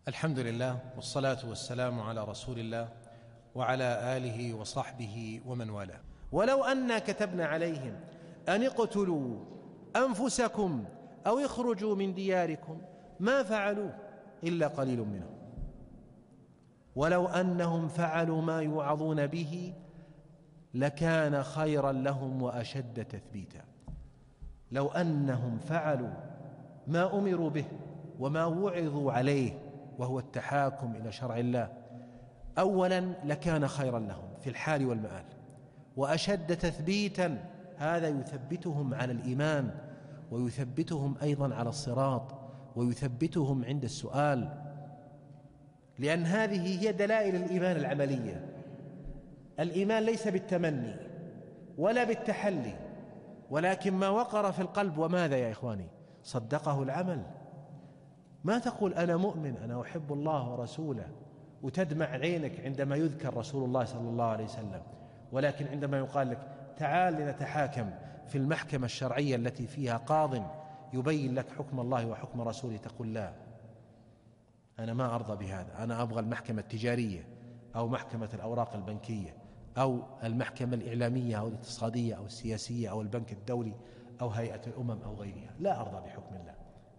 الحمد لله والصلاة والسلام على رسول الله وعلى آله وصحبه ومن والاه. ولو أنا كتبنا عليهم أن اقتلوا أنفسكم أو اخرجوا من دياركم ما فعلوه إلا قليل منهم. ولو أنهم فعلوا ما يوعظون به لكان خيرا لهم وأشد تثبيتا. لو أنهم فعلوا ما أمروا به وما وعظوا عليه وهو التحاكم إلى شرع الله أولا لكان خيرا لهم في الحال والمآل وأشد تثبيتا، هذا يثبتهم على الإيمان ويثبتهم أيضا على الصراط ويثبتهم عند السؤال، لأن هذه هي دلائل الإيمان العملية. الإيمان ليس بالتمني ولا بالتحلي، ولكن ما وقر في القلب. وماذا يا إخواني؟ صدقه العمل. ما تقول أنا مؤمن أنا أحب الله ورسوله وتدمع عينك عندما يذكر رسول الله صلى الله عليه وسلم، ولكن عندما يقال لك تعال لنتحاكم في المحكمة الشرعية التي فيها قاض يبين لك حكم الله وحكم رسوله تقول لا، أنا ما أرضى بهذا، أنا أبغى المحكمة التجارية أو محكمة الأوراق البنكية أو المحكمة الإعلامية أو الاقتصادية أو السياسية أو البنك الدولي أو هيئة الأمم أو غيرها، لا أرضى بحكم الله.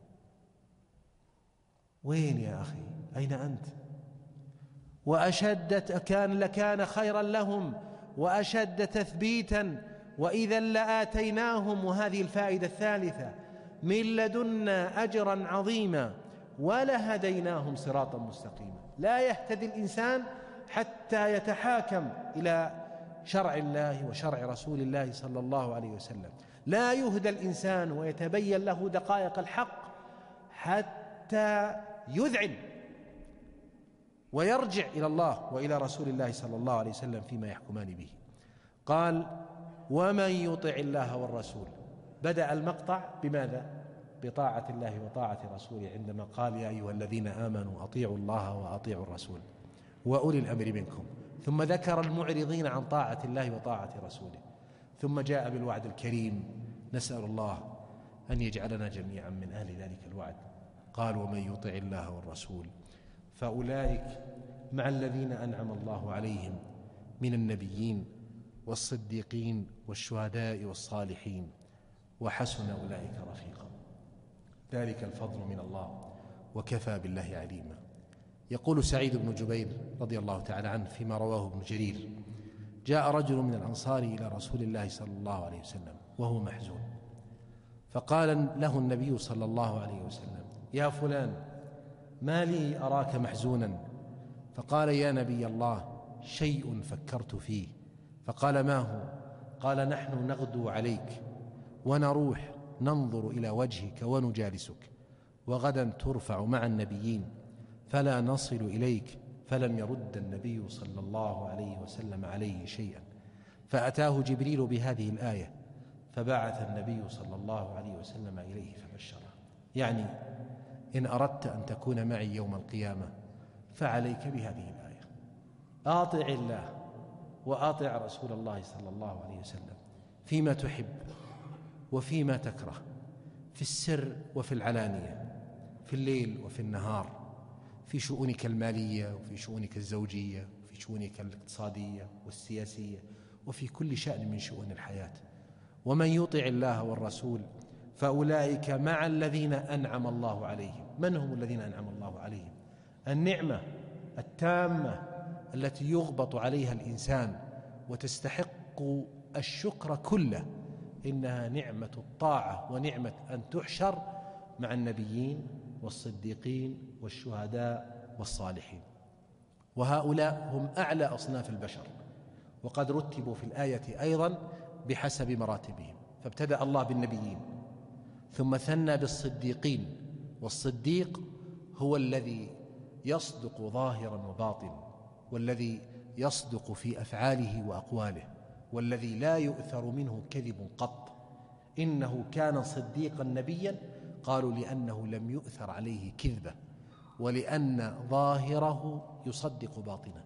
وين يا أخي؟ أين أنت؟ لكان خيرا لهم وأشد تثبيتا وإذا لآتيناهم، وهذه الفائدة الثالثة، من لدنا أجرا عظيما ولهديناهم صراطا مستقيما. لا يهتدي الإنسان حتى يتحاكم إلى شرع الله وشرع رسول الله صلى الله عليه وسلم. لا يهدى الإنسان ويتبين له دقائق الحق حتى يذعن ويرجع إلى الله وإلى رسول الله صلى الله عليه وسلم فيما يحكمان به. قال ومن يطع الله والرسول. بدأ المقطع بماذا؟ بطاعة الله وطاعة رسوله، عندما قال يا أيها الذين آمنوا أطيعوا الله وأطيعوا الرسول وأولي الأمر منكم، ثم ذكر المعرضين عن طاعة الله وطاعة رسوله، ثم جاء بالوعد الكريم. نسأل الله أن يجعلنا جميعا من أهل ذلك الوعد. قال ومن يطع الله والرسول فأولئك مع الذين أنعم الله عليهم من النبيين والصديقين والشهداء والصالحين وحسن أولئك رفيقا. ذلك الفضل من الله وكفى بالله عليما. يقول سعيد بن جبير رضي الله تعالى عنه فيما رواه ابن جرير: جاء رجل من الأنصار إلى رسول الله صلى الله عليه وسلم وهو محزون، فقال له النبي صلى الله عليه وسلم: يا فلان ما لي أراك محزونا؟ فقال: يا نبي الله شيء فكرت فيه. فقال: ما هو؟ قال: نحن نغدو عليك ونروح ننظر إلى وجهك ونجالسك، وغدا ترفع مع النبيين فلا نصل إليك. فلم يرد النبي صلى الله عليه وسلم عليه شيئا، فأتاه جبريل بهذه الآية فبعث النبي صلى الله عليه وسلم إليه فبشره. يعني إن أردت أن تكون معي يوم القيامة فعليك بهذه الآية: أطع الله وأطع رسول الله صلى الله عليه وسلم فيما تحب وفيما تكره، في السر وفي العلانية، في الليل وفي النهار، في شؤونك المالية وفي شؤونك الزوجية وفي شؤونك الاقتصادية والسياسية وفي كل شأن من شؤون الحياة. ومن يطع الله والرسول فأولئك مع الذين أنعم الله عليهم. من هم الذين أنعم الله عليهم؟ النعمة التامة التي يغبط عليها الإنسان وتستحق الشكر كله، إنها نعمة الطاعة ونعمة أن تحشر مع النبيين والصديقين والشهداء والصالحين، وهؤلاء هم أعلى أصناف البشر، وقد رتبوا في الآية أيضا بحسب مراتبهم. فابتدأ الله بالنبيين ثم ثنى بالصديقين، والصديق هو الذي يصدق ظاهرا وباطنا، والذي يصدق في أفعاله وأقواله، والذي لا يؤثر منه كذب قط. إنه كان صديقا نبيا، قالوا لأنه لم يؤثر عليه كذبة، ولأن ظاهره يصدق باطنه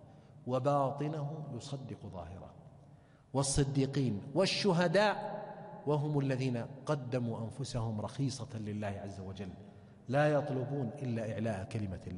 وباطنه يصدق ظاهره. والصديقين والشهداء وهم الذين قدموا أنفسهم رخيصة لله عز وجل، لا يطلبون إلا إعلاء كلمة الله.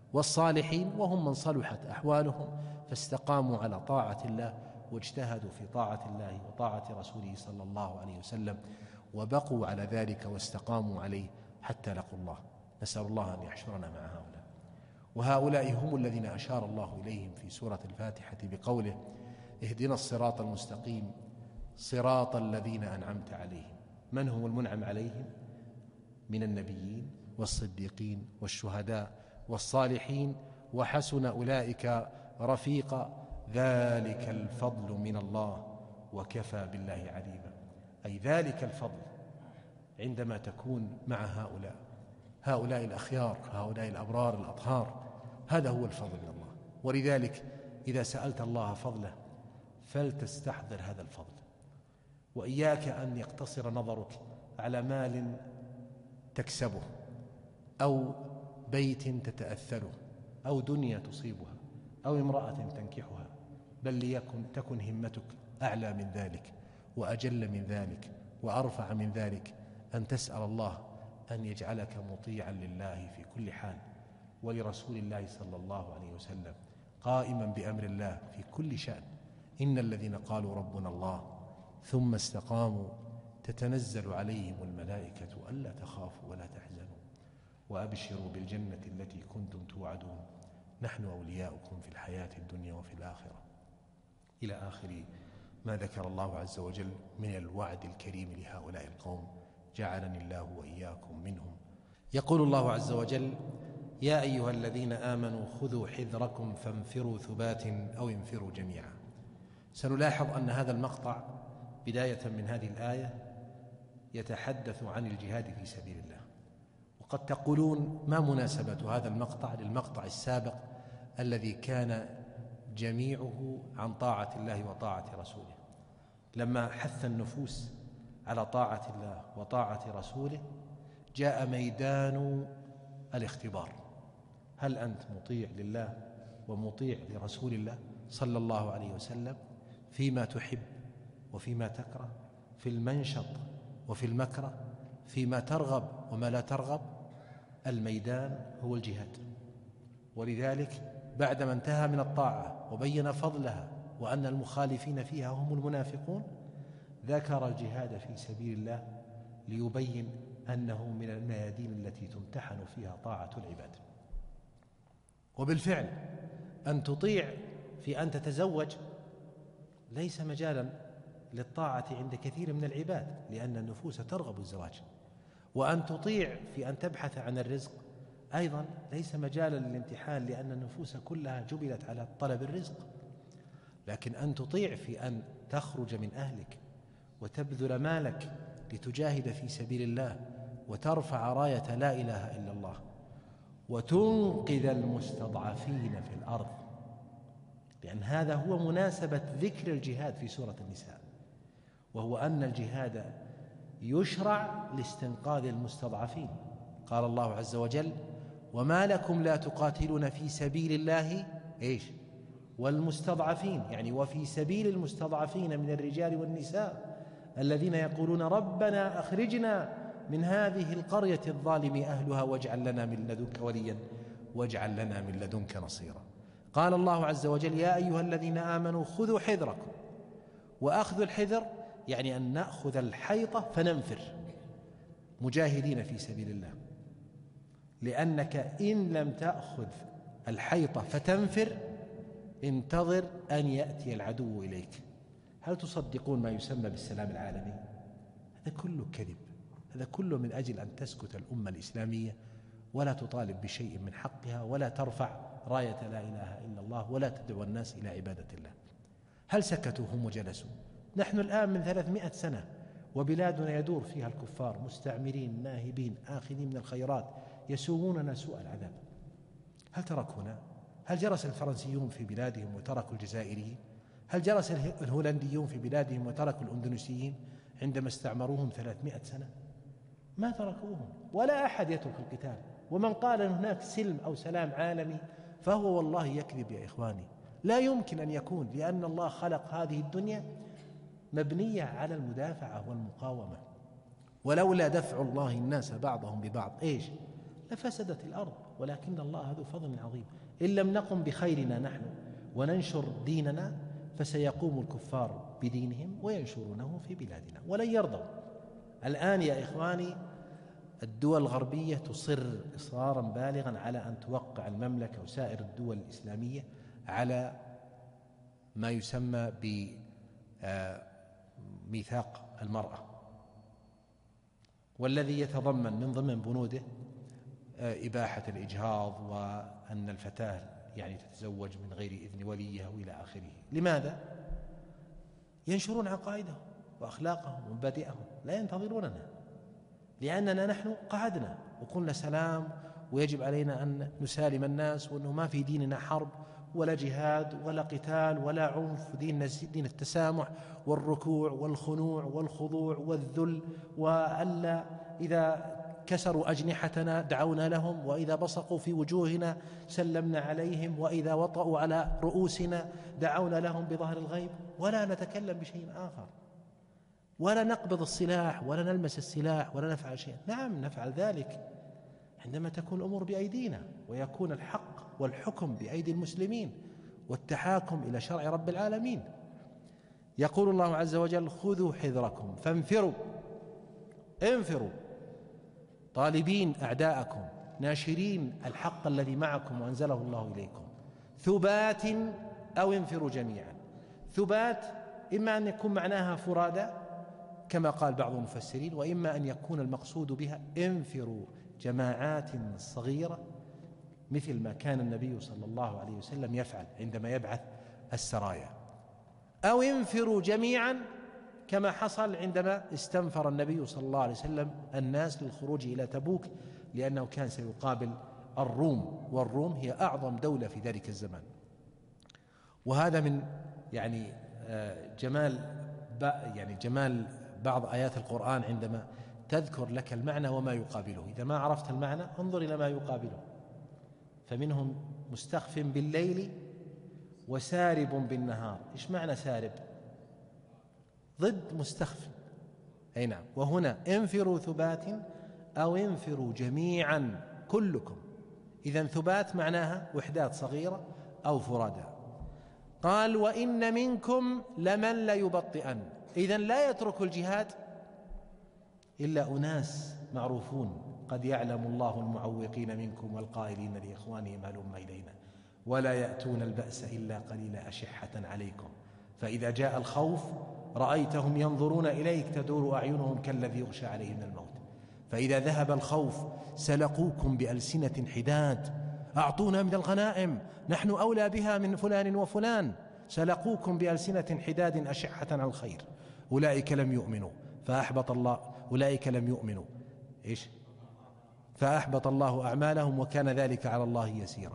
والصالحين وهم من صلحت أحوالهم فاستقاموا على طاعة الله واجتهدوا في طاعة الله وطاعة رسوله صلى الله عليه وسلم وبقوا على ذلك واستقاموا عليه حتى لقوا الله. نسأل الله أن يحشرنا مع هؤلاء. وهؤلاء هم الذين أشار الله إليهم في سورة الفاتحة بقوله: اهدنا الصراط المستقيم صراط الذين أنعمت عليهم. من هم المنعم عليهم؟ من النبيين والصديقين والشهداء والصالحين وحسن أولئك رفيقا، ذلك الفضل من الله وكفى بالله عليما. أي ذلك الفضل عندما تكون مع هؤلاء الأخيار، هؤلاء الأبرار الأطهار، هذا هو الفضل من الله. ولذلك إذا سألت الله فضله فلتستحضر هذا الفضل، وإياك أن يقتصر نظرك على مال تكسبه أو بيت تتأثره أو دنيا تصيبها أو امرأة تنكحها، بل تكن همتك أعلى من ذلك وأجل من ذلك وأرفع من ذلك، أن تسأل الله أن يجعلك مطيعا لله في كل حال ولرسول الله صلى الله عليه وسلم، قائما بأمر الله في كل شأن. إن الذين قالوا ربنا الله ثم استقاموا تتنزل عليهم الملائكة ألا تخافوا ولا تحزنوا وأبشروا بالجنة التي كنتم توعدون نحن أولياؤكم في الحياة الدنيا وفي الآخرة، إلى آخر ما ذكر الله عز وجل من الوعد الكريم لهؤلاء القوم، جعلني الله وإياكم منهم. يقول الله عز وجل: يا أيها الذين آمنوا خذوا حذركم فانفروا ثبات أو انفروا جميعا. سنلاحظ أن هذا المقطع بداية من هذه الآية يتحدث عن الجهاد في سبيل الله. وقد تقولون: ما مناسبة هذا المقطع للمقطع السابق الذي كان جميعه عن طاعة الله وطاعة رسوله؟ لما حث النفوس على طاعة الله وطاعة رسوله جاء ميدان الاختبار: هل أنت مطيع لله ومطيع لرسول الله صلى الله عليه وسلم فيما تحب وفيما تكره، في المنشط وفي المكره، فيما ترغب وما لا ترغب؟ الميدان هو الجهاد. ولذلك بعدما انتهى من الطاعة وبين فضلها وأن المخالفين فيها هم المنافقون، ذكر الجهاد في سبيل الله ليبين أنه من الميادين التي تمتحن فيها طاعة العباد. وبالفعل أن تطيع في أن تتزوج ليس مجالا للطاعة عند كثير من العباد، لأن النفوس ترغب الزواج. وأن تطيع في أن تبحث عن الرزق أيضا ليس مجالا للامتحان، لأن النفوس كلها جبلت على طلب الرزق. لكن أن تطيع في أن تخرج من أهلك وتبذل مالك لتجاهد في سبيل الله وترفع راية لا إله إلا الله وتنقذ المستضعفين في الأرض، لأن هذا هو مناسبة ذكر الجهاد في سورة النساء، وهو أن الجهاد يشرع لاستنقاذ المستضعفين. قال الله عز وجل: وما لكم لا تقاتلون في سبيل الله والمستضعفين، يعني وفي سبيل المستضعفين من الرجال والنساء الذين يقولون ربنا أخرجنا من هذه القرية الظالم أهلها واجعل لنا من لدنك وليا واجعل لنا من لدنك نصيرا. قال الله عز وجل: يا أيها الذين آمنوا خذوا حذركم. وأخذ الحذر يعني أن نأخذ الحيطة فننفر مجاهدين في سبيل الله، لأنك إن لم تأخذ الحيطة فتنفر انتظر أن يأتي العدو إليك. هل تصدقون ما يسمى بالسلام العالمي؟ هذا كله كذب، هذا كله من أجل أن تسكت الأمة الإسلامية ولا تطالب بشيء من حقها ولا ترفع راية لا إله إلا الله ولا تدعو الناس إلى عبادة الله. هل سكتوا هم وجلسوا؟ نحن الآن من 300 سنة وبلادنا يدور فيها الكفار مستعمرين ناهبين آخذين من الخيرات يسوموننا سوء العذاب. هل تركونا؟ هل جلس الفرنسيون في بلادهم وتركوا الجزائريين؟ هل جلس الهولنديون في بلادهم وتركوا الأندونيسيين عندما استعمروهم 300 سنة؟ ما تركوهم، ولا أحد يترك القتال. ومن قال أن هناك سلم أو سلام عالمي فهو والله يكذب يا إخواني. لا يمكن أن يكون، لأن الله خلق هذه الدنيا مبنية على المدافعة والمقاومة. ولولا دفع الله الناس بعضهم ببعض لفسدت الأرض، ولكن الله ذو فضل عظيم. إن لم نقم بخيرنا نحن وننشر ديننا فسيقوم الكفار بدينهم وينشرونه في بلادنا ولن يرضوا. الآن يا إخواني الدول الغربية تصر إصرارا بالغا على أن توقع المملكة وسائر الدول الإسلامية على ما يسمى بميثاق المرأة، والذي يتضمن من ضمن بنوده إباحة الإجهاض، وأن الفتاة يعني تتزوج من غير إذن وليها وإلى آخره. لماذا؟ ينشرون عقائدهم وأخلاقهم ومبادئهم، لا ينتظروننا، لأننا نحن قعدنا وقلنا سلام ويجب علينا أن نسالم الناس، وأنه ما في ديننا حرب ولا جهاد ولا قتال ولا عنف، دين التسامح والركوع والخنوع والخضوع والذل، وألا إذا كسروا أجنحتنا دعونا لهم، وإذا بصقوا في وجوهنا سلمنا عليهم، وإذا وطأوا على رؤوسنا دعونا لهم بظهر الغيب، ولا نتكلم بشيء آخر، ولا نقبض السلاح ولا نلمس السلاح ولا نفعل شيء. نعم نفعل ذلك عندما تكون الأمور بأيدينا، ويكون الحق والحكم بأيدي المسلمين والتحاكم إلى شرع رب العالمين. يقول الله عز وجل: خذوا حذركم فانفروا، انفروا طالبين أعداءكم ناشرين الحق الذي معكم وأنزله الله إليكم، ثبات أو انفروا جميعا. ثبات إما أن يكون معناها فرادى كما قال بعض المفسرين، وإما أن يكون المقصود بها انفروا جماعات صغيرة مثل ما كان النبي صلى الله عليه وسلم يفعل عندما يبعث السرايا، أو انفروا جميعا كما حصل عندما استنفر النبي صلى الله عليه وسلم الناس للخروج إلى تبوك، لأنه كان سيقابل الروم، والروم هي أعظم دولة في ذلك الزمان. وهذا من جمال بعض آيات القرآن عندما تذكر لك المعنى وما يقابله. إذا ما عرفت المعنى انظر إلى ما يقابله. فمنهم مستخف بالليل وسارب بالنهار. إيش معنى سارب؟ ضد مستخف. أي نعم. وهنا انفروا ثبات أو انفروا جميعا كلكم. إذن ثبات معناها وحدات صغيرة أو فرادى. قال: وإن منكم لمن ليبطئن. إذن لا يترك الجهاد إلا أناس معروفون، قد يعلم الله المعوقين منكم والقائلين لإخوانهم هلم إلينا، ولا يأتون البأس إلا قليلا أشحة عليكم، فإذا جاء الخوف رأيتهم ينظرون إليك تدور أعينهم كالذي يغشى عليه من الموت، فإذا ذهب الخوف سلقوكم بألسنة حداد، أعطونا من الغنائم نحن أولى بها من فلان وفلان، سلقوكم بألسنة حداد أشحة على الخير، أولئك لم يؤمنوا فأحبط الله، أولئك لم يؤمنوا فأحبط الله أعمالهم وكان ذلك على الله يسيرا.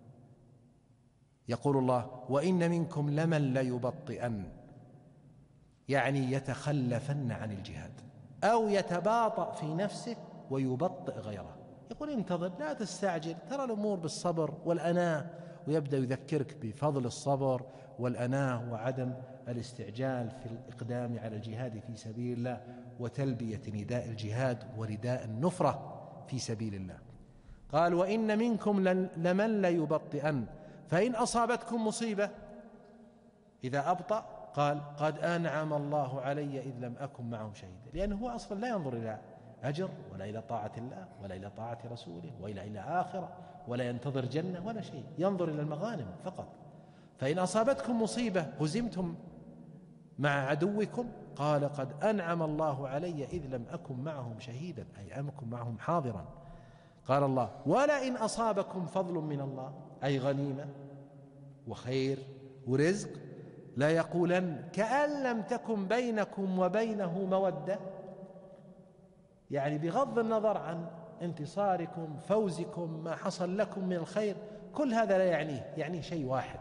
يقول الله: وإن منكم لمن ليبطئن، يعني يتخلفن عن الجهاد أو يتباطأ في نفسه ويبطئ غيره. يقول: انتظر، لا تستعجل، ترى الأمور بالصبر والأناة، ويبدأ يذكرك بفضل الصبر والأناة وعدم الاستعجال في الإقدام على الجهاد في سبيل الله وتلبية نداء الجهاد ورداء النفرة في سبيل الله. قال: وإن منكم لمن ليبطئن فإن أصابتكم مصيبة، إذا أبطأ قال: قد أنعم الله علي إذ لم أكن معهم شهيدا، لأنه هو أصلا لا ينظر إلى أجر ولا إلى طاعة الله ولا إلى طاعة رسوله ولا إلى آخرة ولا ينتظر جنة ولا شيء، ينظر إلى المغانم فقط. فإن أصابتكم مصيبة هزمتم مع عدوكم، قال: قد أنعم الله علي إذ لم أكن معهم شهيدا، أي أكن معهم حاضرا. قال الله: ولئن أصابكم فضل من الله، أي غنيمة وخير ورزق، لا يقولن كأن لم تكن بينكم وبينه مودة، يعني بغض النظر عن انتصاركم فوزكم ما حصل لكم من الخير، كل هذا لا يعني شيء واحد: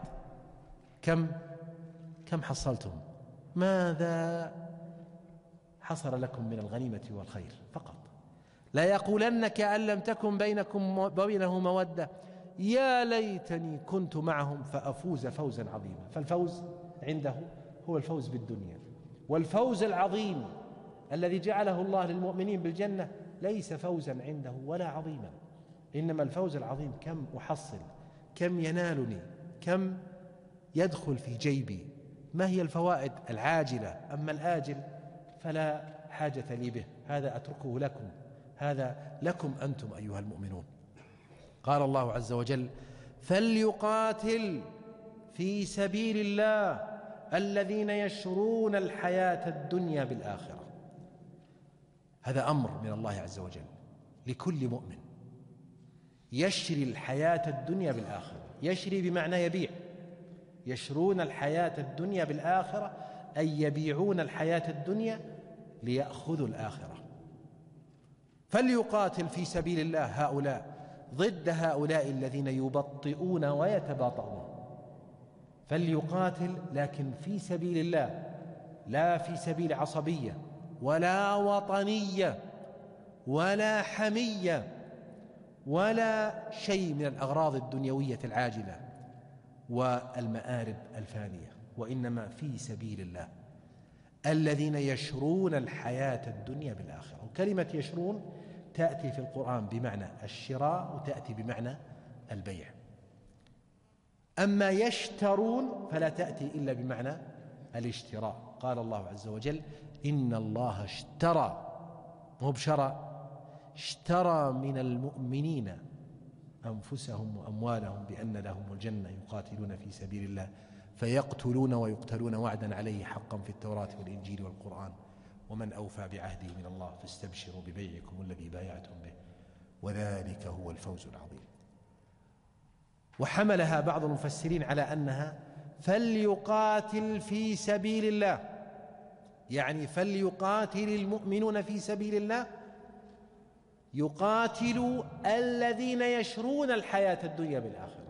كم حصلتم، ماذا حصل لكم من الغنيمة والخير فقط. لا يقولن كأن لم تكن بينكم وبينه مودة، يا ليتني كنت معهم فأفوز فوزا عظيما. فالفوز عنده هو الفوز بالدنيا، والفوز العظيم الذي جعله الله للمؤمنين بالجنة ليس فوزا عنده ولا عظيما، إنما الفوز العظيم كم أحصل، كم ينالني، كم يدخل في جيبي، ما هي الفوائد العاجلة. أما الآجل فلا حاجة لي به، هذا أتركه لكم، هذا لكم أنتم أيها المؤمنون. قال الله عز وجل: فليقاتل في سبيل الله الذين يشرون الحياة الدنيا بالآخرة. هذا أمر من الله عز وجل لكل مؤمن، يشري الحياة الدنيا بالآخرة. يشري بمعنى يبيع، يشرون الحياة الدنيا بالآخرة، أي يبيعون الحياة الدنيا ليأخذوا الآخرة. فليقاتل في سبيل الله هؤلاء ضد هؤلاء الذين يبطئون ويتباطؤون. فليقاتل لكن في سبيل الله، لا في سبيل عصبية ولا وطنية ولا حمية ولا شيء من الأغراض الدنيوية العاجلة والمآرب الفانية، وإنما في سبيل الله الذين يشرون الحياة الدنيا بالآخرة. وكلمة يشرون تأتي في القرآن بمعنى الشراء وتأتي بمعنى البيع. أما يشترون فلا تأتي إلا بمعنى الاشتراء. قال الله عز وجل: إن الله اشترى، مو بشرى، اشترى من المؤمنين أنفسهم وأموالهم بأن لهم الجنة يقاتلون في سبيل الله فيقتلون ويقتلون وعدا عليه حقا في التوراة والإنجيل والقرآن ومن أوفى بعهده من الله فاستبشروا ببيعكم الذي بايعتم به وذلك هو الفوز العظيم. وحملها بعض المفسرين على أنها فليقاتل في سبيل الله، يعني فليقاتل المؤمنون في سبيل الله، يقاتلوا الذين يشرون الحياة الدنيا بالآخرة.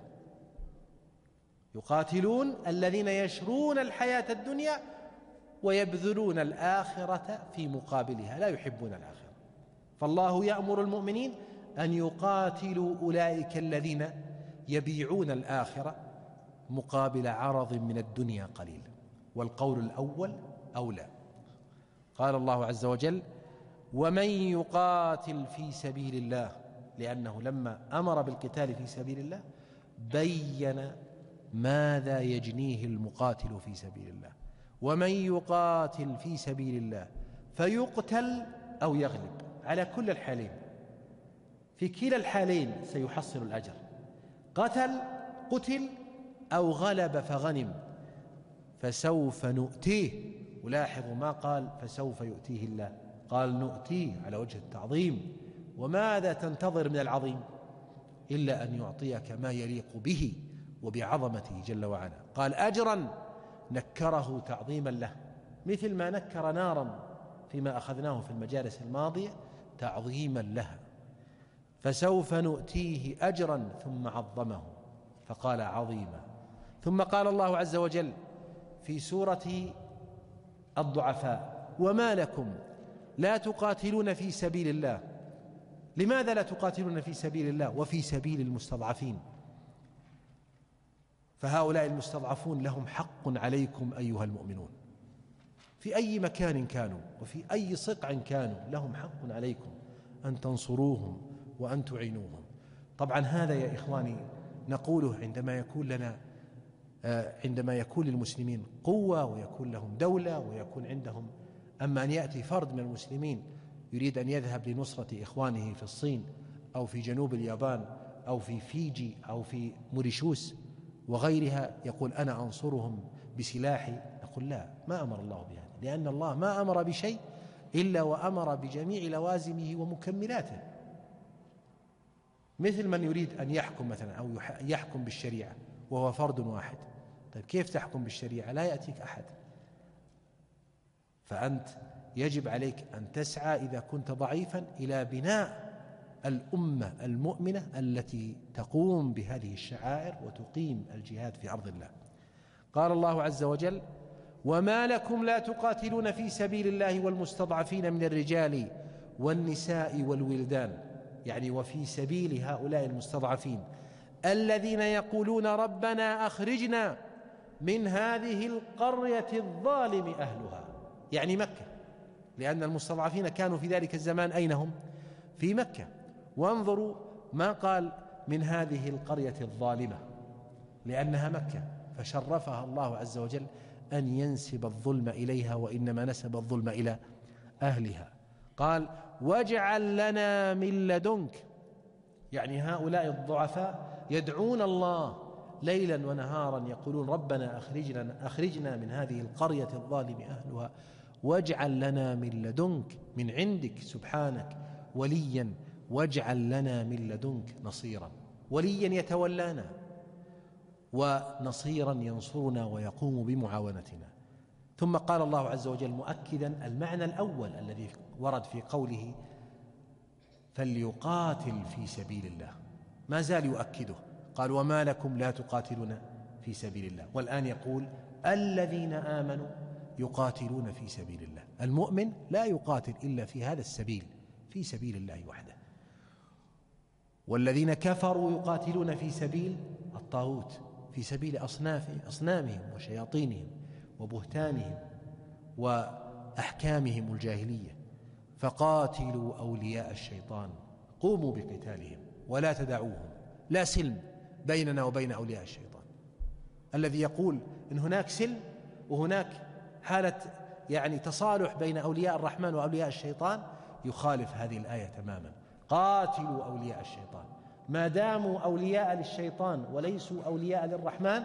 يقاتلون الذين يشرون الحياة الدنيا ويبذلون الآخرة في مقابلها، لا يحبون الآخرة. فالله يأمر المؤمنين أن يقاتلوا أولئك الذين يبيعون الآخرة مقابل عرض من الدنيا قليل، والقول الأول أولى. قال الله عز وجل: ومن يقاتل في سبيل الله، لأنه لما أمر بالقتال في سبيل الله بين ماذا يجنيه المقاتل في سبيل الله. ومن يقاتل في سبيل الله فيقتل أو يغلب، على كل الحالين، في كلا الحالين سيحصل الأجر، قتل أو غلب فغنم، فسوف نؤتيه. ولاحظوا ما قال فسوف يؤتيه الله، قال نؤتيه على وجه التعظيم. وماذا تنتظر من العظيم إلا أن يعطيك ما يليق به وبعظمته جل وعلا. قال أجرا نكره تعظيما له، مثل ما نكر نارا فيما أخذناه في المجالس الماضية تعظيما لها. فسوف نؤتيه أجرا ثم عظمه فقال عظيما. ثم قال الله عز وجل في سورة الضعفاء: وما لكم لا تقاتلون في سبيل الله. لماذا لا تقاتلون في سبيل الله وفي سبيل المستضعفين؟ فهؤلاء المستضعفون لهم حق عليكم أيها المؤمنون، في أي مكان كانوا وفي أي صقع كانوا لهم حق عليكم أن تنصروهم وأن تعينوهم. طبعا هذا يا إخواني نقوله عندما يكون للمسلمين قوة ويكون لهم دولة ويكون عندهم. أما أن يأتي فرد من المسلمين يريد أن يذهب لنصرة إخوانه في الصين أو في جنوب اليابان أو في فيجي أو في موريشيوس وغيرها، يقول أنا أنصرهم بسلاحي، نقول لا، ما أمر الله بهذا، لأن الله ما أمر بشيء إلا وأمر بجميع لوازمه ومكملاته. مثل من يريد أن يحكم مثلا أو يحكم بالشريعة وهو فرد واحد، طيب كيف تحكم بالشريعة؟ لا يأتيك أحد. فأنت يجب عليك أن تسعى إذا كنت ضعيفا إلى بناء الأمة المؤمنة التي تقوم بهذه الشعائر وتقيم الجهاد في أرض الله. قال الله عز وجل: وما لكم لا تقاتلون في سبيل الله والمستضعفين من الرجال والنساء والولدان، يعني وفي سبيل هؤلاء المستضعفين الذين يقولون ربنا أخرجنا من هذه القرية الظالم أهلها، يعني مكة، لأن المستضعفين كانوا في ذلك الزمان أين هم؟ في مكة. وانظروا ما قال من هذه القرية الظالمة لأنها مكة، فشرفها الله عز وجل أن ينسب الظلم إليها، وإنما نسب الظلم إلى أهلها. قال واجعل لنا من لدنك، يعني هؤلاء الضعفاء يدعون الله ليلا ونهارا يقولون ربنا أخرجنا من هذه القرية الظالم أهلها، واجعل لنا من لدنك من عندك سبحانك وليا، واجعل لنا من لدنك نصيرا، وليا يتولانا ونصيرا ينصرنا ويقوم بمعاونتنا. ثم قال الله عز وجل مؤكدا المعنى الأول الذي ورد في قوله فليقاتل في سبيل الله، ما زال يؤكده، قال وما لكم لا تقاتلون في سبيل الله، والآن يقول الذين آمنوا يقاتلون في سبيل الله. المؤمن لا يقاتل إلا في هذا السبيل، في سبيل الله وحده. والذين كفروا يقاتلون في سبيل الطاغوت، في سبيل أصنامهم وشياطينهم وبهتانهم وأحكامهم الجاهلية. فقاتلوا أولياء الشيطان، قوموا بقتالهم ولا تدعوهم، لا سلم بيننا وبين أولياء الشيطان. الذي يقول إن هناك سلم وهناك حالة يعني تصالح بين أولياء الرحمن وأولياء الشيطان يخالف هذه الآية تماما. قاتلوا أولياء الشيطان، ما داموا أولياء للشيطان وليسوا أولياء للرحمن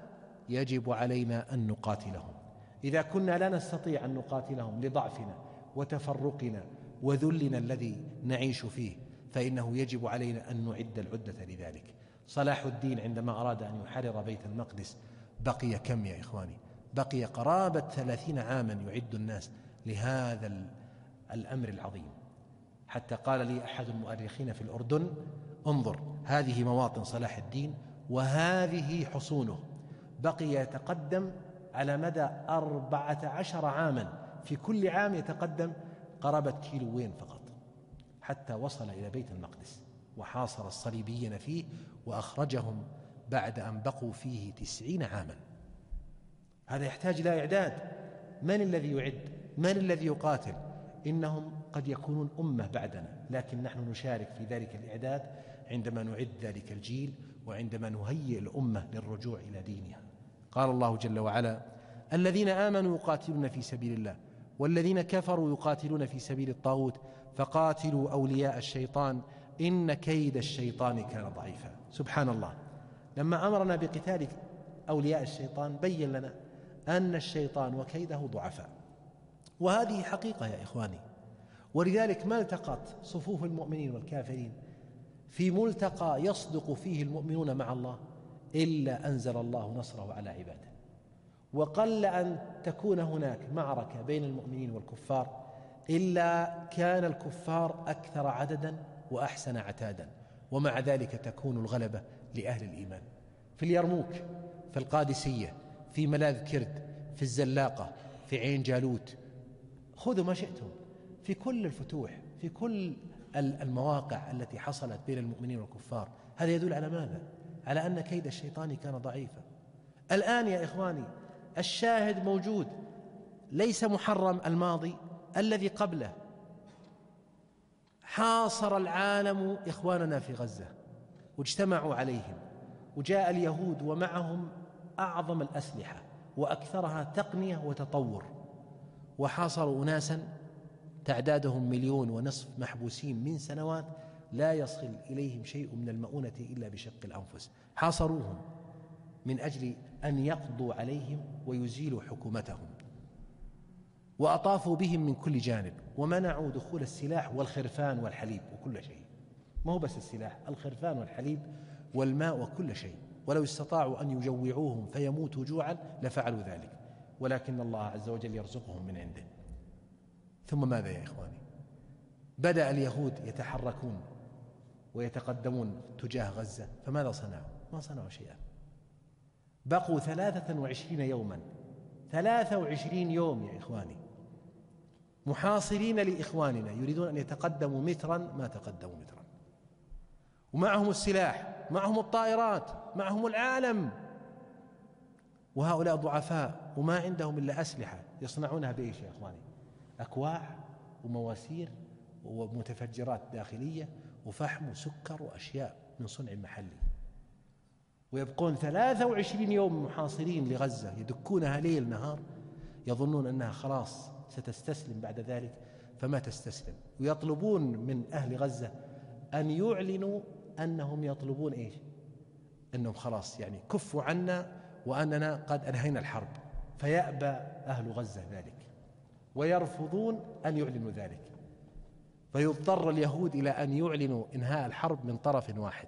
يجب علينا أن نقاتلهم. إذا كنا لا نستطيع أن نقاتلهم لضعفنا وتفرقنا وذلنا الذي نعيش فيه، فإنه يجب علينا أن نعد العدة لذلك. صلاح الدين عندما أراد أن يحرر بيت المقدس بقي كم يا إخواني؟ بقي قرابة 30 عاما يعد الناس لهذا الأمر العظيم، حتى قال لي أحد المؤرخين في الأردن انظر هذه مواطن صلاح الدين وهذه حصونه، بقي يتقدم على مدى 14 عاما، في كل عام يتقدم قرابة كيلوين فقط حتى وصل إلى بيت المقدس، وحاصر الصليبيين فيه وأخرجهم بعد أن بقوا فيه 90 عاما. هذا يحتاج إلى إعداد. من الذي يعد؟ من الذي يقاتل؟ إنهم قد يكونون أمة بعدنا، لكن نحن نشارك في ذلك الإعداد عندما نعد ذلك الجيل وعندما نهيئ الأمة للرجوع إلى دينها. قال الله جل وعلا الذين آمنوا يقاتلون في سبيل الله والذين كفروا يقاتلون في سبيل الطاغوت فقاتلوا أولياء الشيطان إن كيد الشيطان كان ضعيفا. سبحان الله، لما أمرنا بقتال أولياء الشيطان بين لنا أن الشيطان وكيده ضعفاء، وهذه حقيقة يا إخواني. ولذلك ما التقت صفوف المؤمنين والكافرين في ملتقى يصدق فيه المؤمنون مع الله إلا أنزل الله نصره على عباده. وقل أن تكون هناك معركة بين المؤمنين والكفار إلا كان الكفار أكثر عددا وأحسن عتادا، ومع ذلك تكون الغلبة لأهل الإيمان. في اليرموك، في القادسية، في ملاذ كرد، في الزلاقة، في عين جالوت، خذوا ما شئتم، في كل الفتوح، في كل المواقع التي حصلت بين المؤمنين والكفار. هذا يدل على ماذا؟ على أن كيد الشيطان كان ضعيفا. الآن يا إخواني الشاهد موجود، ليس محرم الماضي الذي قبله. حاصر العالم إخواننا في غزة واجتمعوا عليهم، وجاء اليهود ومعهم أعظم الأسلحة وأكثرها تقنية وتطور، وحاصروا أناسا تعدادهم 1.5 مليون محبوسين من سنوات لا يصل إليهم شيء من المؤونة إلا بشق الأنفس. حاصروهم من أجل أن يقضوا عليهم ويزيلوا حكومتهم، وأطافوا بهم من كل جانب، ومنعوا دخول السلاح والخرفان والحليب وكل شيء. ما هو بس السلاح، الخرفان والحليب والماء وكل شيء. ولو استطاعوا أن يجوعوهم فيموتوا جوعا لفعلوا ذلك، ولكن الله عز وجل يرزقهم من عنده. ثم ماذا يا إخواني؟ بدأ اليهود يتحركون ويتقدمون تجاه غزة، فماذا صنعوا؟ ما صنعوا شيئا. بقوا 23 يوما، 23 يوم يا إخواني محاصرين لإخواننا يريدون أن يتقدموا مترا ما تقدموا مترا، ومعهم السلاح، معهم الطائرات، معهم العالم، وهؤلاء ضعفاء وما عندهم إلا أسلحة يصنعونها بإيش يا إخواني؟ أكواع ومواسير ومتفجرات داخلية وفحم وسكر وأشياء من صنع محلي، ويبقون 23 يوم محاصرين لغزة يدكونها ليل نهار، يظنون أنها خلاص ستستسلم بعد ذلك، فما تستسلم. ويطلبون من أهل غزة أن يعلنوا أنهم يطلبون إيش؟ أنهم خلاص يعني كفوا عنا وأننا قد أنهينا الحرب، فيأبى أهل غزة ذلك ويرفضون أن يعلنوا ذلك، فيضطر اليهود إلى أن يعلنوا إنهاء الحرب من طرف واحد.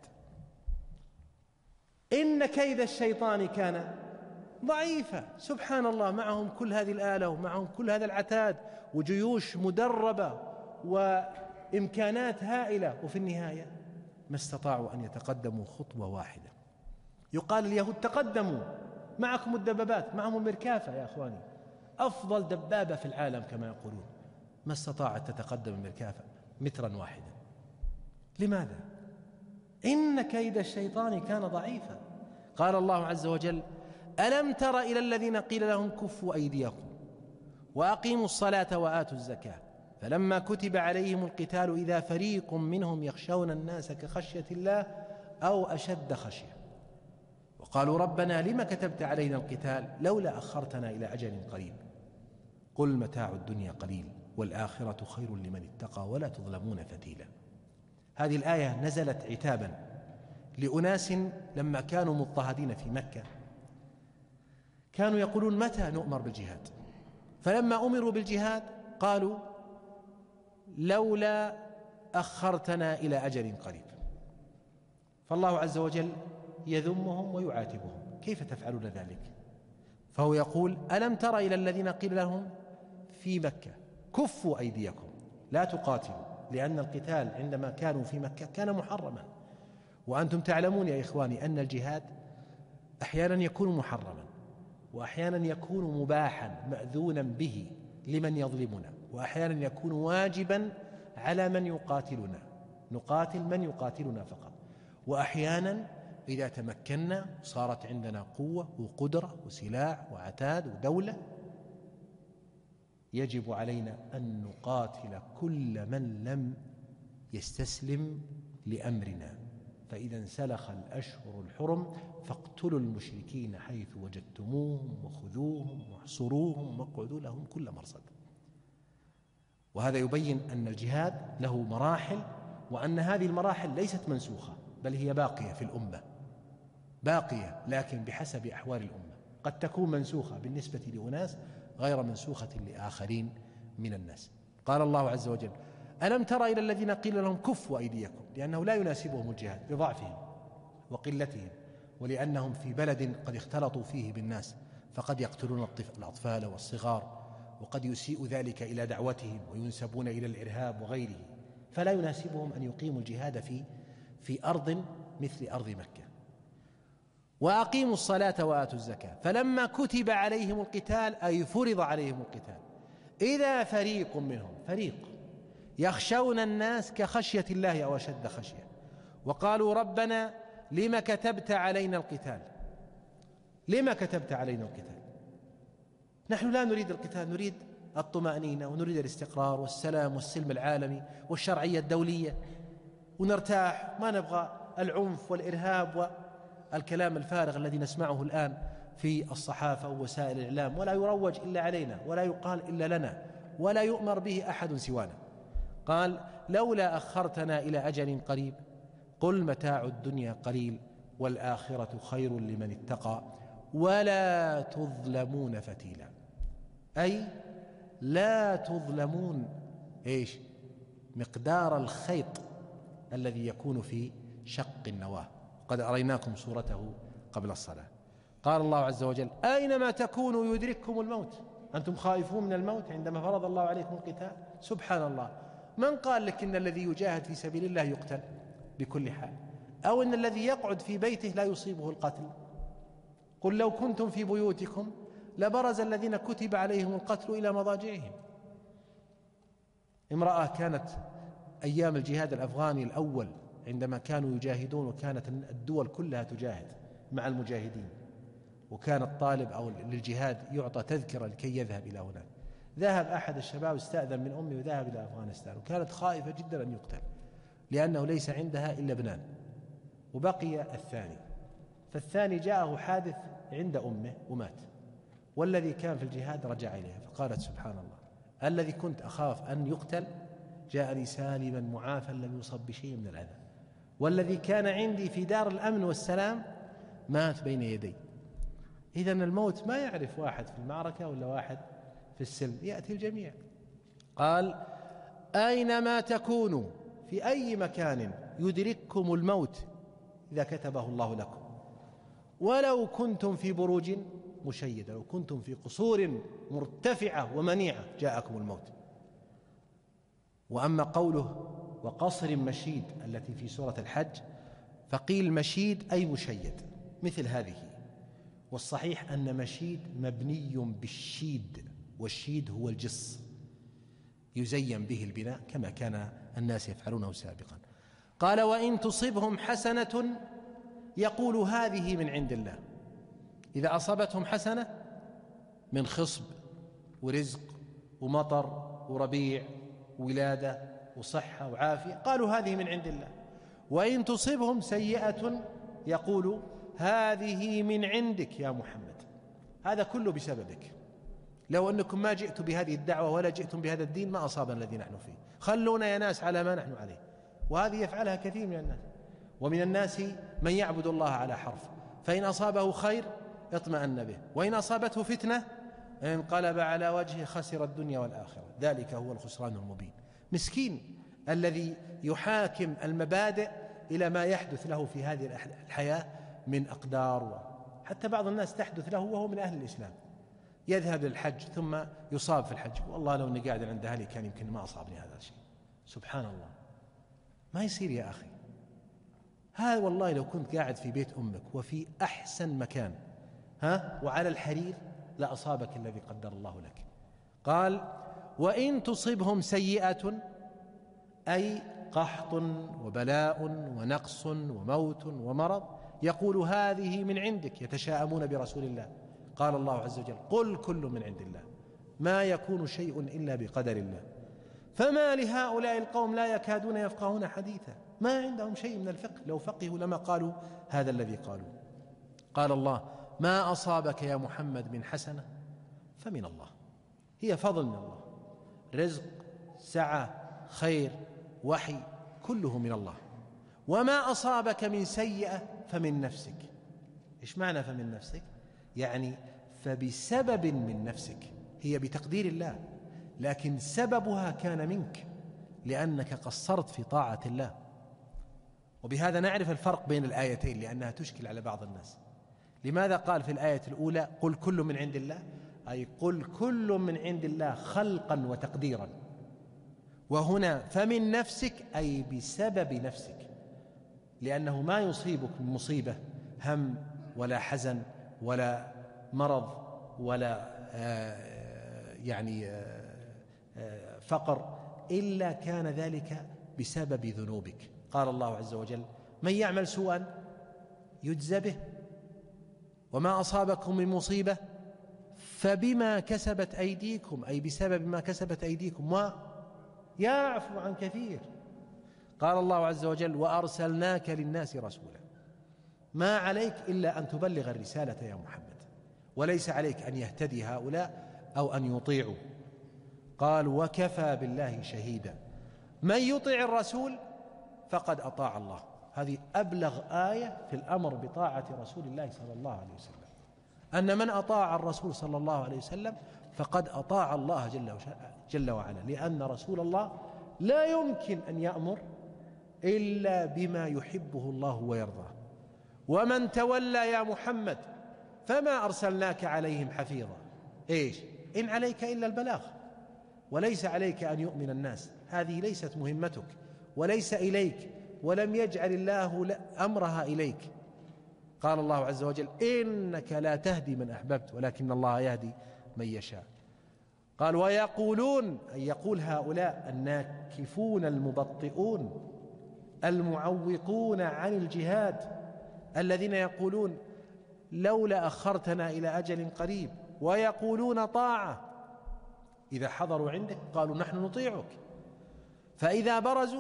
إن كيد الشيطان كان ضعيفا. سبحان الله، معهم كل هذه الآلة ومعهم كل هذا العتاد وجيوش مدربة وإمكانات هائلة، وفي النهاية ما استطاعوا أن يتقدموا خطوة واحدة. يقال اليهود تقدموا، معكم الدبابات، معهم المركافة يا أخواني، أفضل دبابة في العالم كما يقولون، ما استطاعت تتقدم المركافة مترا واحدا. لماذا؟ إن كيد الشيطان كان ضعيفا. قال الله عز وجل: ألم تر إلى الذين قيل لهم كفوا أيديكم وأقيموا الصلاة وآتوا الزكاة فلما كتب عليهم القتال إذا فريق منهم يخشون الناس كخشية الله أو أشد خشية وقالوا ربنا لما كتبت علينا القتال لولا أخرتنا إلى أجل قريب قل متاع الدنيا قليل والآخرة خير لمن اتقى ولا تظلمون فتيلا. هذه الآية نزلت عتابا لأناس لما كانوا مضطهدين في مكة، كانوا يقولون متى نؤمر بالجهاد؟ فلما أمروا بالجهاد قالوا لولا أخرتنا إلى أجل قريب. فالله عز وجل يذمهم ويعاتبهم: كيف تفعلون ذلك؟ فهو يقول: ألم تر إلى الذين قيل لهم في مكة كفوا أيديكم لا تقاتلوا، لأن القتال عندما كانوا في مكة كان محرما، وأنتم تعلمون يا إخواني أن الجهاد أحيانا يكون محرما وأحيانا يكون مباحا مأذونا به لمن يظلمنا، وأحيانا يكون واجبا على من يقاتلنا، نقاتل من يقاتلنا فقط، وأحيانا إذا تمكنا صارت عندنا قوة وقدرة وسلاح وعتاد ودولة يجب علينا أن نقاتل كل من لم يستسلم لأمرنا. فإذا انسلخ الأشهر الحرم فاقتلوا المشركين حيث وجدتموهم وخذوهم واحصروهم واقعدوا لهم كل مرصد. وهذا يبين أن الجهاد له مراحل، وأن هذه المراحل ليست منسوخة بل هي باقية في الأمة، باقية لكن بحسب أحوال الأمة، قد تكون منسوخة بالنسبة لأناس غير منسوخة لآخرين من الناس. قال الله عز وجل: ألم تر إلى الذين قيل لهم كفوا أيديكم، لأنه لا يناسبهم الجهاد لضعفهم وقلتهم، ولأنهم في بلد قد اختلطوا فيه بالناس، فقد يقتلون الأطفال والصغار، وقد يسيء ذلك إلى دعوتهم وينسبون إلى الإرهاب وغيره، فلا يناسبهم أن يقيموا الجهاد في أرض مثل أرض مكة. وأقيموا الصلاة وآتوا الزكاة فلما كتب عليهم القتال أي فرض عليهم القتال إذا فريق منهم، فريق يخشون الناس كخشية الله أو أشد خشية وقالوا ربنا لما كتبت علينا القتال، لما كتبت علينا القتال؟ نحن لا نريد القتال، نريد الطمأنينة ونريد الاستقرار والسلام والسلم العالمي والشرعية الدولية، ونرتاح، ما نبغى العنف والإرهاب والكلام الفارغ الذي نسمعه الآن في الصحافة ووسائل الإعلام، ولا يروج إلا علينا ولا يقال إلا لنا ولا يؤمر به أحد سوانا. قال لولا أخرتنا إلى أجل قريب قل متاع الدنيا قليل والآخرة خير لمن اتقى ولا تظلمون فتيلا، أي لا تظلمون إيش؟ مقدار الخيط الذي يكون في شق النواة، قد أريناكم صورته قبل الصلاة. قال الله عز وجل أينما تكونوا يدرككم الموت، أنتم خائفون من الموت عندما فرض الله عليكم القتال؟ سبحان الله، من قال لك إن الذي يجاهد في سبيل الله يقتل بكل حال، أو إن الذي يقعد في بيته لا يصيبه القتل؟ قل لو كنتم في بيوتكم لبرز الذين كتب عليهم القتل إلى مضاجعهم. امرأة كانت أيام الجهاد الأفغاني الأول عندما كانوا يجاهدون، وكانت الدول كلها تجاهد مع المجاهدين، وكان الطالب أو للجهاد يعطى تذكرة لكي يذهب إلى هناك. ذهب أحد الشباب استأذن من أمه وذهب إلى أفغانستان، وكانت خائفة جدا أن يقتل، لأنه ليس عندها إلا ابنان وبقي الثاني، فالثاني جاءه حادث عند أمه ومات، والذي كان في الجهاد رجع إليها، فقالت سبحان الله الذي كنت أخاف أن يقتل جاءني سالما معافى لم يصب بشيء من الأذى، والذي كان عندي في دار الأمن والسلام مات بين يدي. إذن الموت ما يعرف واحد في المعركة ولا واحد في السلم، يأتي الجميع. قال أينما تكونوا في أي مكان يدرككم الموت إذا كتبه الله لكم، ولو كنتم في بروج مشيدة، لو كنتم في قصور مرتفعة ومنيعة جاءكم الموت. وأما قوله وقصر مشيد التي في سورة الحج فقيل مشيد أي مشيد مثل هذه، والصحيح أن مشيد مبني بالشيد، والشيد هو الجص يزين به البناء كما كان الناس يفعلونه سابقا. قال وإن تصبهم حسنة يقول هذه من عند الله، إذا أصابتهم حسنة من خصب ورزق ومطر وربيع ولادة وصحة وعافية قالوا هذه من عند الله، وإن تصبهم سيئة يقول هذه من عندك يا محمد، هذا كله بسببك، لو أنكم ما جئتوا بهذه الدعوة ولا جئتم بهذا الدين ما أصابنا الذي نحن فيه، خلونا يا ناس على ما نحن عليه. وهذه يفعلها كثير من الناس، ومن الناس من يعبد الله على حرف، فإن أصابه خير اطمأن به، وإن أصابته فتنة انقلب على وجهه خسر الدنيا والآخرة، ذلك هو الخسران المبين. مسكين الذي يحاكم المبادئ إلى ما يحدث له في هذه الحياة من أقدار، حتى بعض الناس تحدث له وهو من أهل الإسلام، يذهب للحج ثم يصاب في الحج، والله لو أني قاعد عند أهلي كان يمكن ما أصابني هذا الشيء. سبحان الله، ما يصير يا أخي هذا. والله لو كنت قاعد في بيت أمك وفي أحسن مكان وعلى الحرير لأصابك الذي قدر الله لك. قال وإن تصبهم سيئة أي قحط وبلاء ونقص وموت ومرض يقول هذه من عندك، يتشاءمون برسول الله. قال الله عز وجل قل كل من عند الله ما يكون شيء إلا بقدر الله، فما لهؤلاء القوم لا يكادون يفقهون حديثا، ما عندهم شيء من الفقه، لو فقهوا لما قالوا هذا الذي قالوا. قال الله ما أصابك يا محمد من حسنة فمن الله، هي فضل من الله، رزق سعة خير وحي كله من الله. وما أصابك من سيئة فمن نفسك. إيش معنى فمن نفسك؟ يعني فبسبب من نفسك، هي بتقدير الله لكن سببها كان منك لأنك قصرت في طاعة الله. وبهذا نعرف الفرق بين الآيتين لأنها تشكل على بعض الناس. لماذا قال في الآية الأولى قل كل من عند الله، أي قل كل من عند الله خلقا وتقديرا، وهنا فمن نفسك أي بسبب نفسك، لأنه ما يصيبك من مصيبة هم ولا حزن ولا مرض ولا فقر إلا كان ذلك بسبب ذنوبك. قال الله عز وجل من يعمل سوءا يجزى به، وما أصابكم من مصيبة فبما كسبت أيديكم، أي بسبب ما كسبت أيديكم، ويعفو عن كثير. قال الله عز وجل وأرسلناك للناس رسولا، ما عليك إلا أن تبلغ الرسالة يا محمد، وليس عليك أن يهتدي هؤلاء أو أن يطيعوا. قال وكفى بالله شهيدا، من يطع الرسول فقد أطاع الله. هذه أبلغ آية في الأمر بطاعة رسول الله صلى الله عليه وسلم، أن من أطاع الرسول صلى الله عليه وسلم فقد أطاع الله جل وعلا، لأن رسول الله لا يمكن أن يأمر إلا بما يحبه الله ويرضاه. ومن تولى يا محمد فما أرسلناك عليهم حفيظا، إيش إن عليك إلا البلاغ، وليس عليك أن يؤمن الناس، هذه ليست مهمتك وليس إليك، ولم يجعل الله أمرها إليك. قال الله عز وجل إنك لا تهدي من أحببت ولكن الله يهدي من يشاء. قال ويقولون، أي يقول هؤلاء الناكفون المبطئون المعوقون عن الجهاد الذين يقولون لولا أخرتنا إلى أجل قريب، ويقولون طاعة، إذا حضروا عندك قالوا نحن نطيعك، فإذا برزوا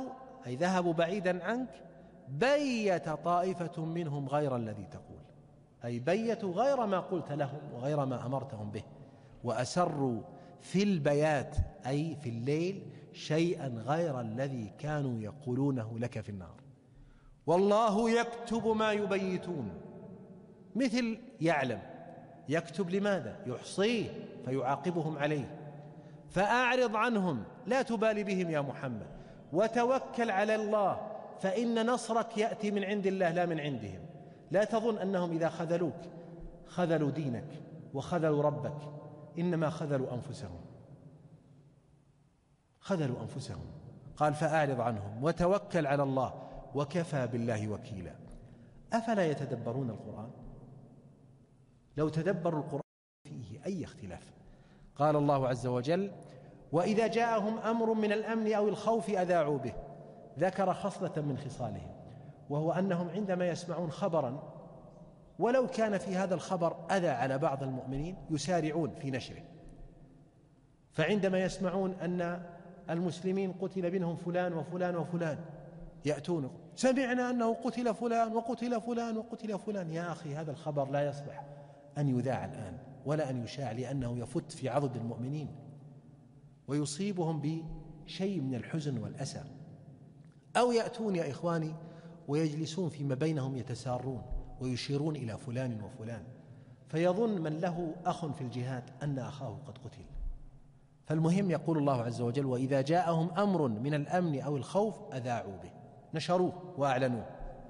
أي ذهبوا بعيدا عنك، بيت طائفة منهم غير الذي تقول، أي بيتوا غير ما قلت لهم وغير ما أمرتهم به، وأسروا في البيات أي في الليل شيئا غير الذي كانوا يقولونه لك في النهار. والله يكتب ما يبيتون، مثل يعلم، يكتب لماذا؟ يحصيه فيعاقبهم عليه. فأعرض عنهم، لا تبالي بهم يا محمد، وتوكل على الله، فإن نصرك يأتي من عند الله لا من عندهم. لا تظن أنهم إذا خذلوك خذلوا دينك وخذلوا ربك، إنما خذلوا أنفسهم. قال فأعرض عنهم وتوكل على الله وكفى بالله وكيلا. أفلا يتدبرون القرآن؟ لو تدبروا القرآن فيه أي اختلاف. قال الله عز وجل وإذا جاءهم أمر من الأمن أو الخوف أذاعوا به. ذكر خصلة من خصالهم، وهو أنهم عندما يسمعون خبرا ولو كان في هذا الخبر أذى على بعض المؤمنين يسارعون في نشره. فعندما يسمعون أن المسلمين قتل منهم فلان وفلان وفلان يأتون سمعنا أنه قتل فلان وقتل فلان وقتل فلان. يا أخي هذا الخبر لا يصلح أن يذاع الآن ولا أن يشاع، لأنه يفت في عضد المؤمنين ويصيبهم بشيء من الحزن والأسى. أو يأتون يا إخواني ويجلسون فيما بينهم يتسارون ويشيرون إلى فلان وفلان، فيظن من له أخ في الجهاد أن أخاه قد قتل. فالمهم يقول الله عز وجل وإذا جاءهم أمر من الأمن أو الخوف أذاعوا به، نشروه وأعلنوه.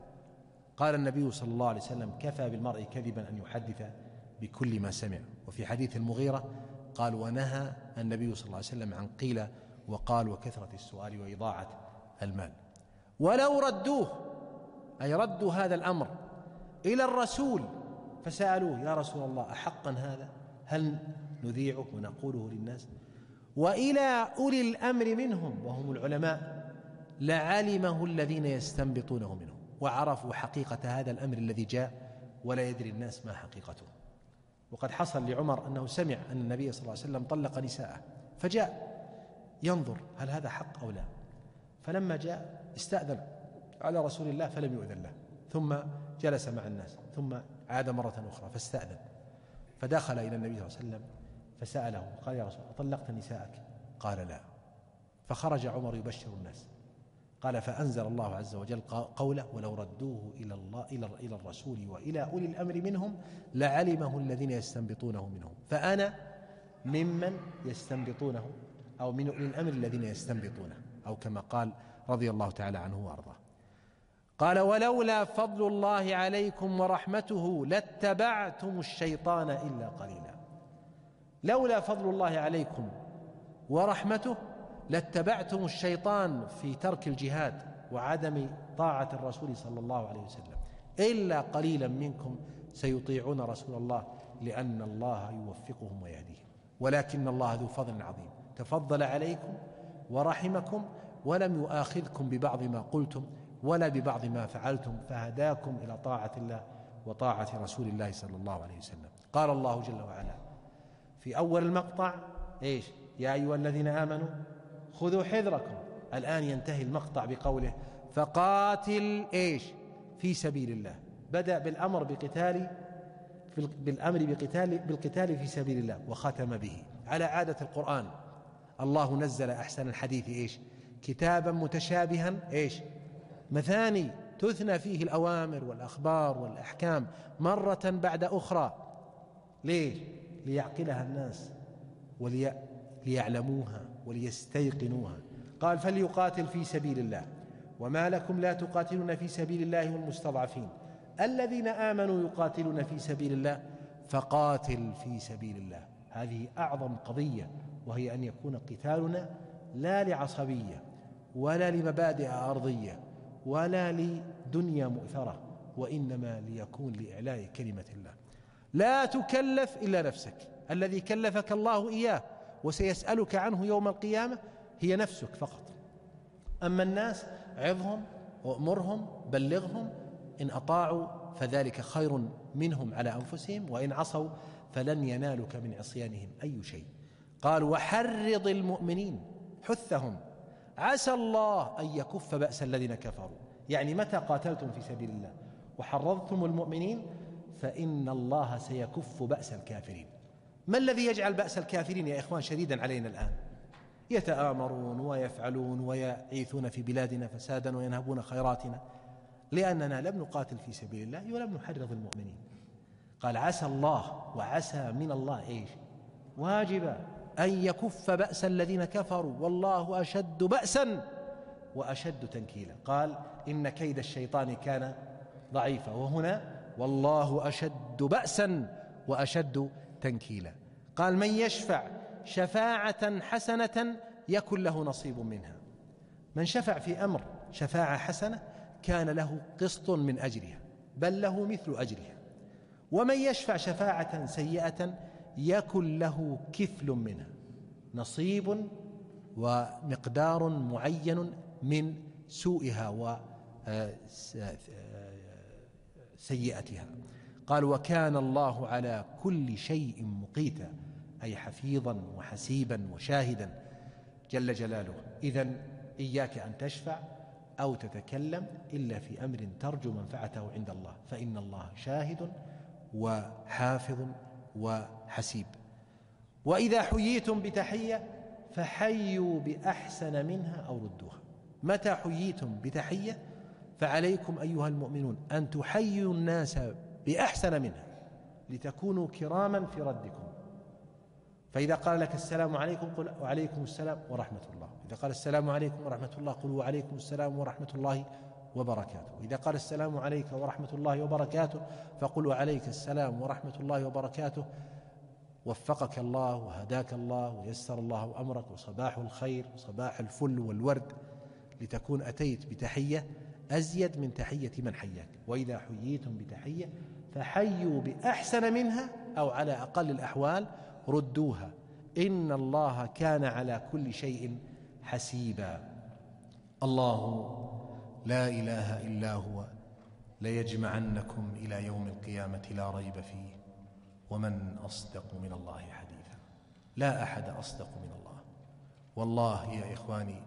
قال النبي صلى الله عليه وسلم كفى بالمرء كذبا أن يحدث بكل ما سمع. وفي حديث المغيرة قال ونهى النبي صلى الله عليه وسلم عن قيل وقال وكثرة السؤال وإضاعة المال. ولو ردوه، أي ردوا هذا الأمر إلى الرسول فسألوه يا رسول الله أحقا هذا؟ هل نذيعه ونقوله للناس؟ وإلى أولي الأمر منهم وهم العلماء لعلمه الذين يستنبطونه منهم، وعرفوا حقيقة هذا الأمر الذي جاء ولا يدري الناس ما حقيقته. وقد حصل لعمر أنه سمع أن النبي صلى الله عليه وسلم طلق نساءه، فجاء ينظر هل هذا حق أو لا. فلما جاء استأذن على رسول الله فلم يؤذن له، ثم جلس مع الناس، ثم عاد مرة أخرى فاستأذن، فدخل إلى النبي صلى الله عليه وسلم فسأله قال يا رسول الله طلقت نساءك؟ قال لا. فخرج عمر يبشر الناس، قال فأنزل الله عز وجل قوله ولو ردوه إلى الرسول وإلى أولي الأمر منهم لعلمه الذين يستنبطونه منهم. فأنا ممن يستنبطونه، أو من أولي الأمر الذين يستنبطونه، أو كما قال رضي الله تعالى عنه وأرضاه. قال ولولا فضل الله عليكم ورحمته لاتبعتم الشيطان إلا قليلا. لولا فضل الله عليكم ورحمته لاتبعتم الشيطان في ترك الجهاد وعدم طاعة الرسول صلى الله عليه وسلم، إلا قليلا منكم سيطيعون رسول الله لأن الله يوفقهم ويهديهم. ولكن الله ذو فضل عظيم تفضل عليكم ورحمكم ولم يؤاخذكم ببعض ما قلتم ولا ببعض ما فعلتم، فهداكم إلى طاعة الله وطاعة رسول الله صلى الله عليه وسلم. قال الله جل وعلا في أول المقطع إيش؟ يا أيها الذين آمنوا خذوا حذركم. الآن ينتهي المقطع بقوله فقاتل إيش؟ في سبيل الله. بدأ بالأمر بالقتال في سبيل الله، وختم به على عادة القرآن. الله نزل أحسن الحديث إيش؟ كتابا متشابها إيش؟ مثاني تثنى فيه الأوامر والأخبار والأحكام مرة بعد أخرى. ليش؟ ليعقلها الناس وليعلموها وليستيقنوها. قال فليقاتل في سبيل الله وما لكم لا تقاتلون في سبيل الله والمستضعفين الذين آمنوا يقاتلون في سبيل الله فقاتل في سبيل الله. هذه أعظم قضية، وهي أن يكون قتالنا لا لعصبية ولا لمبادئ أرضية ولا لدنيا مؤثرة، وإنما ليكون لإعلاء كلمة الله. لا تكلف إلا نفسك، الذي كلفك الله إياه وسيسألك عنه يوم القيامة هي نفسك فقط. أما الناس عظهم وأمرهم بلغهم، إن أطاعوا فذلك خير منهم على أنفسهم، وإن عصوا فلن ينالك من عصيانهم أي شيء. قال وحرض المؤمنين، حثهم عسى الله أن يكف بأس الذين كفروا، يعني متى قاتلتم في سبيل الله وحرضتم المؤمنين فإن الله سيكف بأس الكافرين. ما الذي يجعل بأس الكافرين يا إخوان شديدا علينا الآن؟ يتآمرون ويفعلون ويعيثون في بلادنا فسادا وينهبون خيراتنا، لأننا لم نقاتل في سبيل الله ولم نحرض المؤمنين. قال عسى الله، وعسى من الله إيش؟ واجبا، أن يكف بأس الذين كفروا والله أشد بأسا وأشد تنكيلا. قال إن كيد الشيطان كان ضعيفا، وهنا والله أشد بأسا وأشد تنكيلا. قال من يشفع شفاعة حسنة يكن له نصيب منها. من شفع في أمر شفاعة حسنة كان له قسط من أجرها، بل له مثل أجرها. ومن يشفع شفاعة سيئة يكن له كفل منها، نصيب ومقدار معين من سوءها وسيئتها. قال وكان الله على كل شيء مقيتا، أي حفيظا وحسيبا وشاهدا جل جلاله. إذن إياك أن تشفع أو تتكلم إلا في أمر ترجو منفعته عند الله، فإن الله شاهد وحافظ وحسيب. وإذا حييتم بتحية فحيوا بأحسن منها أو ردوها. متى حييتم بتحية فعليكم أيها المؤمنون أن تحيوا الناس بأحسن منها لتكونوا كراما في ردكم. فإذا قال لك السلام عليكم قل وعليكم السلام ورحمة الله. إذا قال السلام عليكم ورحمة الله قل وعليكم السلام ورحمة الله وبركاته. إذا قال السلام عليك ورحمة الله وبركاته فقل وعليك السلام ورحمة الله وبركاته. وفقك الله وهداك الله ويسر الله أمرك وصباح الخير وصباح الفل والورد، لتكون أتيت بتحية أزيد من تحية من حياك. وإذا حييتم بتحية فحيوا بأحسن منها أو على أقل الأحوال ردوها، إن الله كان على كل شيء حسيبا. الله لا إله إلا هو ليجمعنكم إلى يوم القيامة لا ريب فيه ومن أصدق من الله حديثا. لا أحد أصدق من الله. والله يا إخواني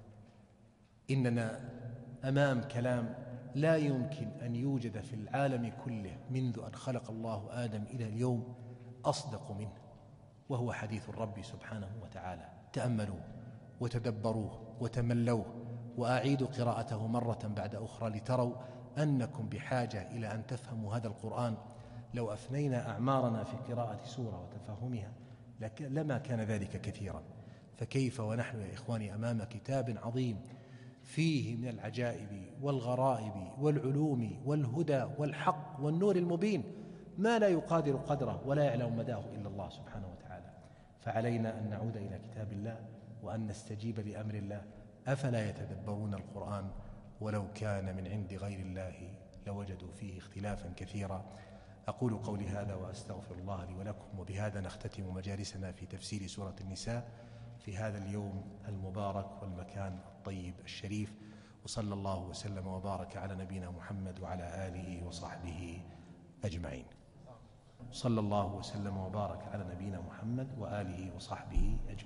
إننا أمام كلام لا يمكن أن يوجد في العالم كله منذ أن خلق الله آدم إلى اليوم أصدق منه، وهو حديث الرب سبحانه وتعالى. تأملوه وتدبروه وتملوه، وأعيدوا قراءته مرة بعد أخرى لتروا أنكم بحاجة إلى أن تفهموا هذا القرآن. لو أفنينا أعمارنا في قراءة سورة وتفهمها لما كان ذلك كثيرا، فكيف ونحن يا إخواني أمام كتاب عظيم فيه من العجائب والغرائب والعلوم والهدى والحق والنور المبين ما لا يقادر قدره ولا يعلم مداه إلا الله سبحانه وتعالى. فعلينا أن نعود إلى كتاب الله وأن نستجيب لأمر الله. أفلا يتدبرون القرآن ولو كان من عند غير الله لوجدوا فيه اختلافا كثيرا. أقول قولي هذا وأستغفر الله لي ولكم، وبهذا نختتم مجالسنا في تفسير سورة النساء في هذا اليوم المبارك والمكان الطيب الشريف. وصلى الله وسلم وبارك على نبينا محمد وعلى آله وصحبه أجمعين. صلى الله وسلم وبارك على نبينا محمد وآله وصحبه أجمعين.